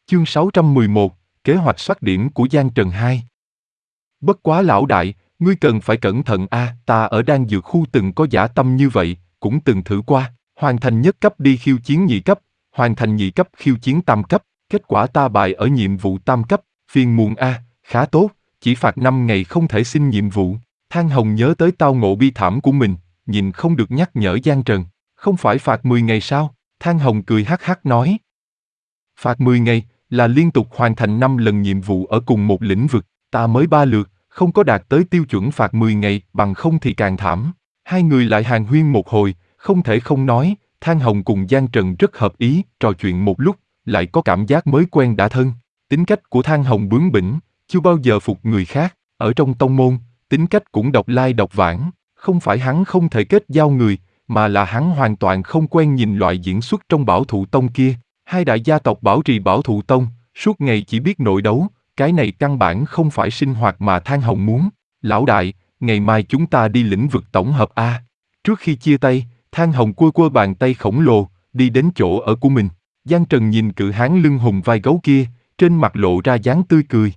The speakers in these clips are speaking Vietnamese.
Chương 611, Kế hoạch soát điểm của Giang Trần 2. Bất quá lão đại, ngươi cần phải cẩn thận a, ta ở đan dược khu từng có dã tâm như vậy, cũng từng thử qua, hoàn thành nhất cấp đi khiêu chiến nhị cấp, hoàn thành nhị cấp khiêu chiến tam cấp, kết quả ta bại ở nhiệm vụ tam cấp, phiền muộn a, khá tốt, chỉ phạt 5 ngày không thể xin nhiệm vụ. Thang Hồng nhớ tới tao ngộ bi thảm của mình, nhìn không được nhắc nhở Giang Trần, không phải phạt 10 ngày sao? Thang Hồng cười hắc hắc nói. Phạt 10 ngày là liên tục hoàn thành 5 lần nhiệm vụ ở cùng một lĩnh vực, ta mới 3 lượt, không có đạt tới tiêu chuẩn phạt 10 ngày, bằng không thì càng thảm. Hai người lại hàn huyên một hồi, không thể không nói, Thang Hồng cùng Giang Trần rất hợp ý, trò chuyện một lúc, lại có cảm giác mới quen đã thân. Tính cách của Thang Hồng bướng bỉnh, chưa bao giờ phục người khác, ở trong tông môn, tính cách cũng độc lai độc vãng, không phải hắn không thể kết giao người, mà là hắn hoàn toàn không quen nhìn loại diễn xuất trong Bảo Thụ Tông kia. Hai đại gia tộc bảo trì Bảo Thụ Tông, suốt ngày chỉ biết nội đấu, cái này căn bản không phải sinh hoạt mà Thang Hồng muốn. Lão đại, ngày mai chúng ta đi lĩnh vực tổng hợp A. Trước khi chia tay, Thang Hồng cua cua bàn tay khổng lồ, đi đến chỗ ở của mình. Giang Trần nhìn cự hán lưng hùng vai gấu kia, trên mặt lộ ra dáng tươi cười.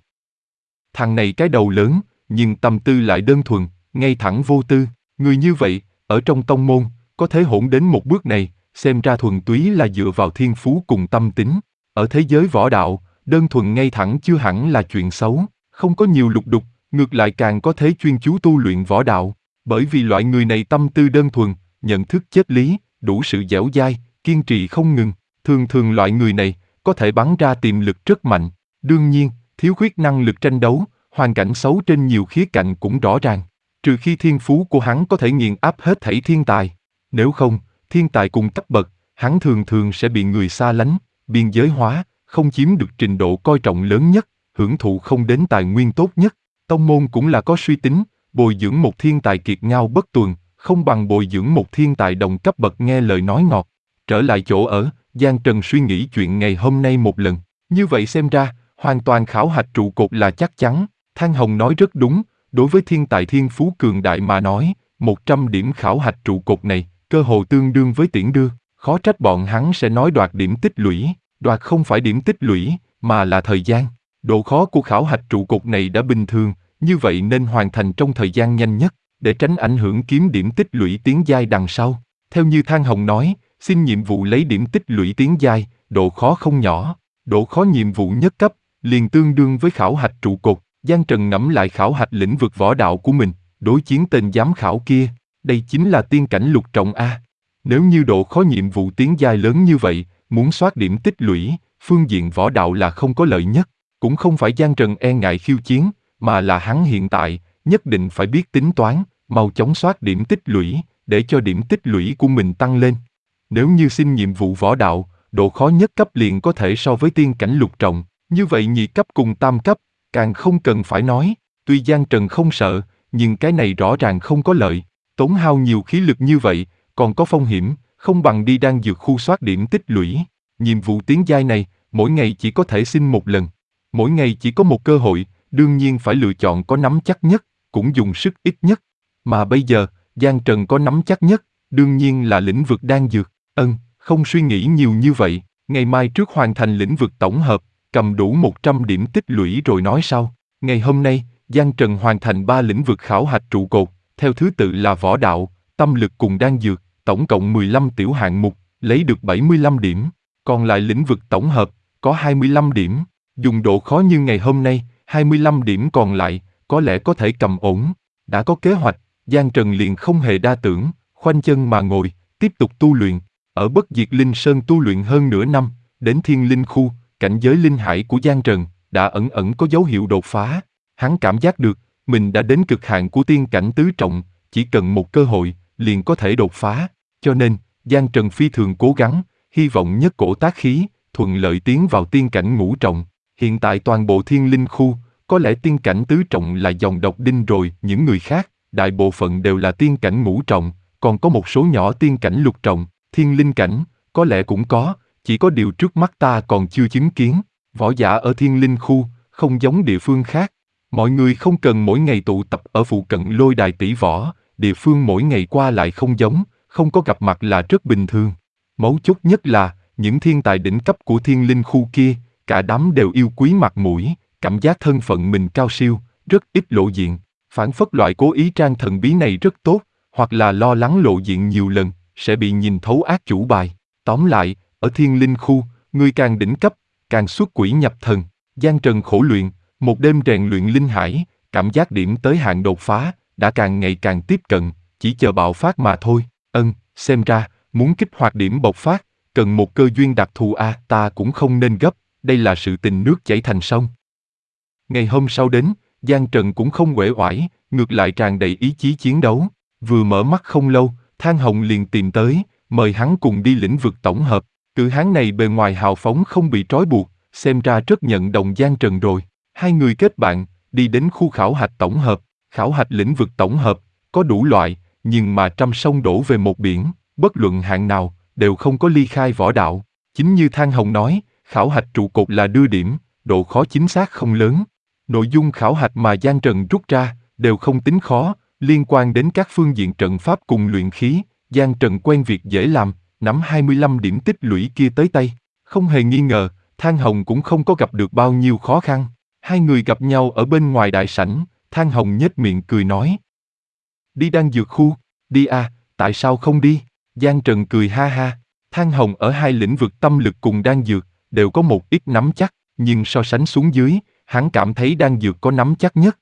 Thằng này cái đầu lớn, nhưng tâm tư lại đơn thuần, ngay thẳng vô tư. Người như vậy, ở trong tông môn, có thể hỗn đến một bước này, xem ra thuần túy là dựa vào thiên phú cùng tâm tính. Ở thế giới võ đạo, đơn thuần ngay thẳng chưa hẳn là chuyện xấu, không có nhiều lục đục, ngược lại càng có thể chuyên chú tu luyện võ đạo. Bởi vì loại người này tâm tư đơn thuần, nhận thức chết lý, đủ sự dẻo dai, kiên trì không ngừng. Thường thường loại người này, có thể bắn ra tiềm lực rất mạnh. Đương nhiên, thiếu khuyết năng lực tranh đấu, hoàn cảnh xấu trên nhiều khía cạnh cũng rõ ràng. Trừ khi thiên phú của hắn có thể nghiền áp hết thảy thiên tài. Nếu không, thiên tài cùng cấp bậc, hắn thường thường sẽ bị người xa lánh, biên giới hóa, không chiếm được trình độ coi trọng lớn nhất, hưởng thụ không đến tài nguyên tốt nhất. Tông môn cũng là có suy tính, bồi dưỡng một thiên tài kiệt ngao bất tuần, không bằng bồi dưỡng một thiên tài đồng cấp bậc nghe lời nói ngọt. Trở lại chỗ ở, Giang Trần suy nghĩ chuyện ngày hôm nay một lần. Như vậy xem ra, hoàn toàn khảo hạch trụ cột là chắc chắn. Thang Hồng nói rất đúng, đối với thiên tài thiên phú cường đại mà nói, 100 điểm khảo hạch trụ cột này, cơ hồ tương đương với tiễn đưa. Khó trách bọn hắn sẽ nói đoạt điểm tích lũy, đoạt không phải điểm tích lũy, mà là thời gian. Độ khó của khảo hạch trụ cột này đã bình thường, như vậy nên hoàn thành trong thời gian nhanh nhất, để tránh ảnh hưởng kiếm điểm tích lũy tiến giai đằng sau. Theo như Thang Hồng nói, xin nhiệm vụ lấy điểm tích lũy tiến giai, độ khó không nhỏ. Độ khó nhiệm vụ nhất cấp, liền tương đương với khảo hạch trụ cột. Giang Trần ngẫm lại khảo hạch lĩnh vực võ đạo của mình, đối chiến tên giám khảo kia, đây chính là tiên cảnh lục trọng A. Nếu như độ khó nhiệm vụ tiến giai lớn như vậy, muốn soát điểm tích lũy, phương diện võ đạo là không có lợi nhất. Cũng không phải Giang Trần e ngại khiêu chiến, mà là hắn hiện tại, nhất định phải biết tính toán, mau chóng soát điểm tích lũy, để cho điểm tích lũy của mình tăng lên. Nếu như xin nhiệm vụ võ đạo, độ khó nhất cấp liền có thể so với tiên cảnh lục trọng, như vậy nhị cấp cùng tam cấp, càng không cần phải nói. Tuy Giang Trần không sợ, nhưng cái này rõ ràng không có lợi. Tốn hao nhiều khí lực như vậy, còn có phong hiểm, không bằng đi đan dược khu soát điểm tích lũy. Nhiệm vụ tiến giai này, mỗi ngày chỉ có thể xin một lần. Mỗi ngày chỉ có một cơ hội, đương nhiên phải lựa chọn có nắm chắc nhất, cũng dùng sức ít nhất. Mà bây giờ, Giang Trần có nắm chắc nhất, đương nhiên là lĩnh vực đan dược. Không suy nghĩ nhiều như vậy, ngày mai trước hoàn thành lĩnh vực tổng hợp, cầm đủ 100 điểm tích lũy rồi nói sau. Ngày hôm nay, Giang Trần hoàn thành 3 lĩnh vực khảo hạch trụ cột, theo thứ tự là võ đạo, tâm lực cùng đan dược, tổng cộng 15 tiểu hạng mục, lấy được 75 điểm. Còn lại lĩnh vực tổng hợp, có 25 điểm. Dùng độ khó như ngày hôm nay, 25 điểm còn lại, có lẽ có thể cầm ổn. Đã có kế hoạch, Giang Trần liền không hề đa tưởng, khoanh chân mà ngồi, tiếp tục tu luyện. Ở Bất Diệt Linh Sơn tu luyện hơn nửa năm, đến Thiên Linh Khu, cảnh giới linh hải của Giang Trần, đã ẩn ẩn có dấu hiệu đột phá. Hắn cảm giác được, mình đã đến cực hạn của tiên cảnh tứ trọng, chỉ cần một cơ hội, liền có thể đột phá. Cho nên, Giang Trần phi thường cố gắng, hy vọng nhất cổ tác khí, thuận lợi tiến vào tiên cảnh ngũ trọng. Hiện tại toàn bộ Thiên Linh Khu, có lẽ tiên cảnh tứ trọng là dòng độc đinh rồi, những người khác, đại bộ phận đều là tiên cảnh ngũ trọng, còn có một số nhỏ tiên cảnh lục trọng, thiên linh cảnh, có lẽ cũng có, chỉ có điều trước mắt ta còn chưa chứng kiến. Võ giả ở Thiên Linh Khu, không giống địa phương khác. Mọi người không cần mỗi ngày tụ tập ở phụ cận lôi đài tỷ võ, địa phương mỗi ngày qua lại không giống, không có gặp mặt là rất bình thường. Mấu chốt nhất là, những thiên tài đỉnh cấp của Thiên Linh Khu kia, cả đám đều yêu quý mặt mũi, cảm giác thân phận mình cao siêu, rất ít lộ diện. Phản phất loại cố ý trang thần bí này rất tốt, hoặc là lo lắng lộ diện nhiều lần, sẽ bị nhìn thấu ác chủ bài. Tóm lại, ở thiên linh khu, ngươi càng đỉnh cấp, càng xuất quỷ nhập thần. Giang Trần khổ luyện, một đêm rèn luyện linh hải, cảm giác điểm tới hạn đột phá, đã càng ngày càng tiếp cận, chỉ chờ bạo phát mà thôi. Xem ra, muốn kích hoạt điểm bộc phát, cần một cơ duyên đặc thù ta cũng không nên gấp, đây là sự tình nước chảy thành sông. Ngày hôm sau đến, Giang Trần cũng không uể oải, ngược lại tràn đầy ý chí chiến đấu. Vừa mở mắt không lâu, Thang Hồng liền tìm tới, mời hắn cùng đi lĩnh vực tổng hợp. Cự hán này bề ngoài hào phóng không bị trói buộc, xem ra rất nhận đồng Giang Trần rồi. Hai người kết bạn, đi đến khu khảo hạch tổng hợp. Khảo hạch lĩnh vực tổng hợp, có đủ loại, nhưng mà trăm sông đổ về một biển, bất luận hạng nào, đều không có ly khai võ đạo. Chính như Thang Hồng nói, khảo hạch trụ cột là đưa điểm, độ khó chính xác không lớn. Nội dung khảo hạch mà Giang Trần rút ra, đều không tính khó, liên quan đến các phương diện trận pháp cùng luyện khí. Giang Trần quen việc dễ làm, nắm 25 điểm tích lũy kia tới tay. Không hề nghi ngờ, Thang Hồng cũng không có gặp được bao nhiêu khó khăn. Hai người gặp nhau ở bên ngoài đại sảnh, Thang Hồng nhếch miệng cười nói. Đi đan dược khu, đi tại sao không đi? Giang Trần cười ha ha. Thang Hồng ở hai lĩnh vực tâm lực cùng đan dược, đều có một ít nắm chắc, nhưng so sánh xuống dưới, hắn cảm thấy đan dược có nắm chắc nhất.